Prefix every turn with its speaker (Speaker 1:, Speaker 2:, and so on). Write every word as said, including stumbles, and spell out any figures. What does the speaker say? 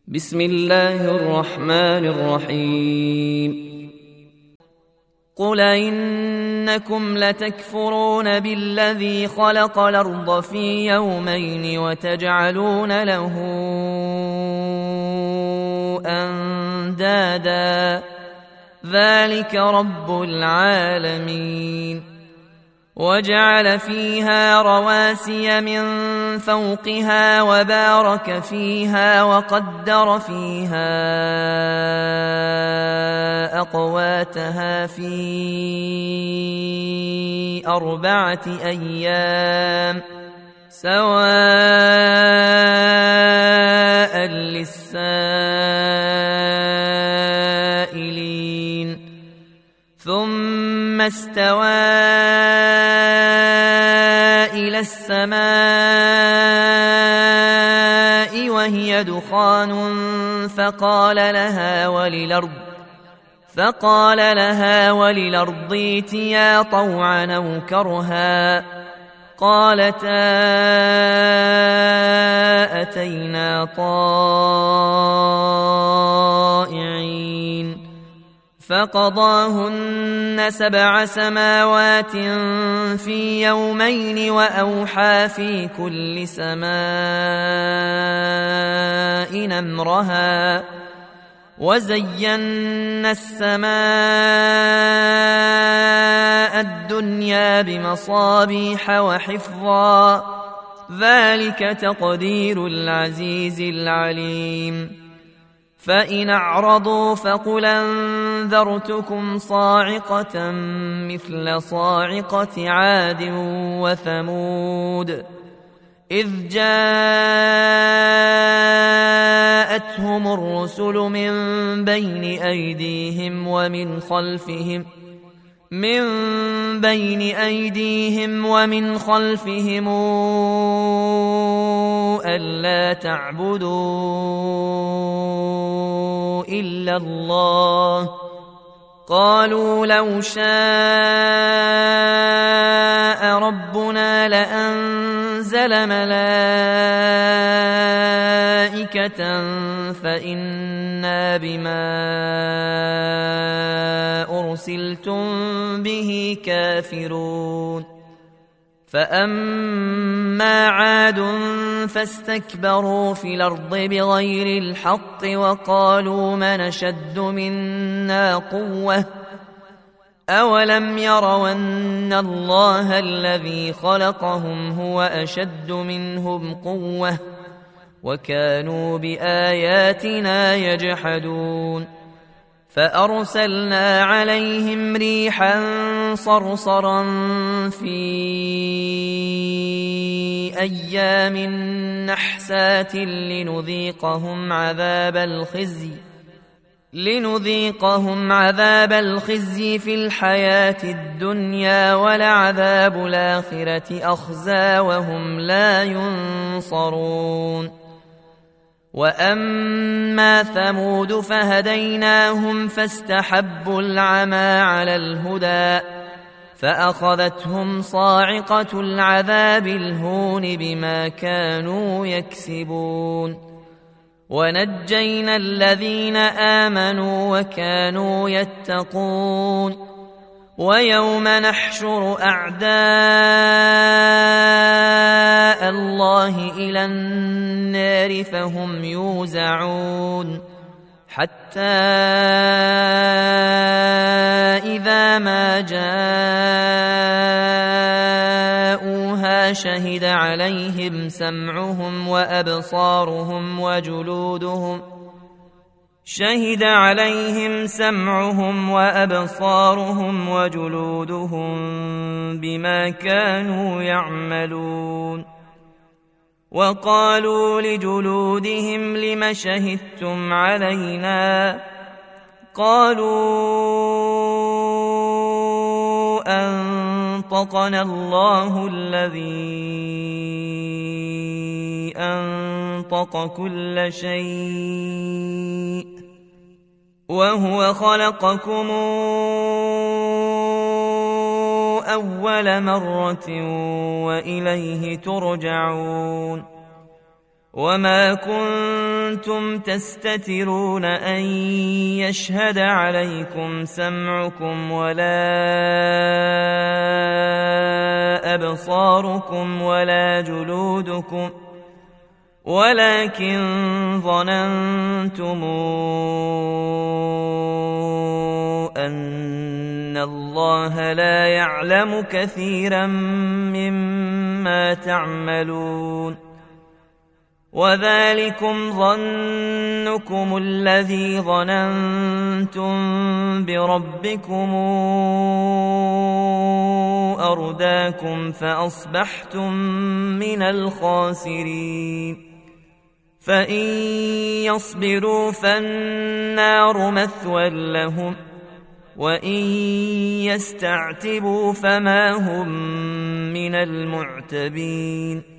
Speaker 1: بسم الله الرحمن الرحيم قل إنكم لتكفرون بالذي خلق الأرض في يومين وتجعلون له أندادا ذلك رب العالمين وجعل فيها رواسي من فوقها وبارك فيها وقدر فيها أقواتها في أربعة أيام سواء للسائلين ثم استوى إلى السماء وهي دخان فقال لها وللأرض فقال لها وللأرض ائتيا طوعا أو كرها قالتا أتينا طائعين فقضاهن سبع سماوات في يومين وأوحى في كل سماء أمرها وزينا السماء الدنيا بمصابيح وحفظا ذلك تقدير العزيز العليم فإن أعرضوا فقل أنذرتكم صاعقة مثل صاعقة عاد وثمود إذ جاءتهم الرسل من بين أيديهم ومن خلفهم من بين أيديهم ومن خلفهم ألا تعبدوا إلا الله قالوا لو شاء ربنا لأنزل ملائكة فإنا بما أرسلتم به كافرون فأما عاد فاستكبروا في الأرض بغير الحق وقالوا من أشد منا قوة أولم يروا أن الله الذي خلقهم هو أشد منهم قوة وكانوا بآياتنا يجحدون فأرسلنا عليهم ريحا صرصرا في أيام نحسات لنذيقهم عذاب الخزي لنذيقهم عذاب الخزي في الحياة الدنيا ولعذاب الآخرة أخزى وهم لا ينصرون وأما ثمود فهديناهم فاستحبوا العمى على الهدى فأخذتهم صاعقة العذاب الهون بما كانوا يكسبون ونجينا الذين آمنوا وكانوا يتقون ويوم نحشر أعداء الله إلى النار فهم يوزعون حتى إذا ما جاءوها شهد عليهم سمعهم وأبصارهم وجلودهم شهد عليهم سمعهم وأبصارهم وجلودهم بما كانوا يعملون وقالوا لجلودهم لم شهدتم علينا قالوا أنطقنا الله الذي أنطق كل شيء وهو خلقكم أول مرة وإليه ترجعون وما كنتم تستترون أن يشهد عليكم سمعكم ولا أبصاركم ولا جلودكم ولكن ظننتم أن الله لا يعلم كثيرا مما تعملون وذلكم ظنكم الذي ظننتم بربكم أرداكم فأصبحتم من الخاسرين فإن يصبروا فالنار مثوى لهم وإن يستعتبوا فما هم من المعتبين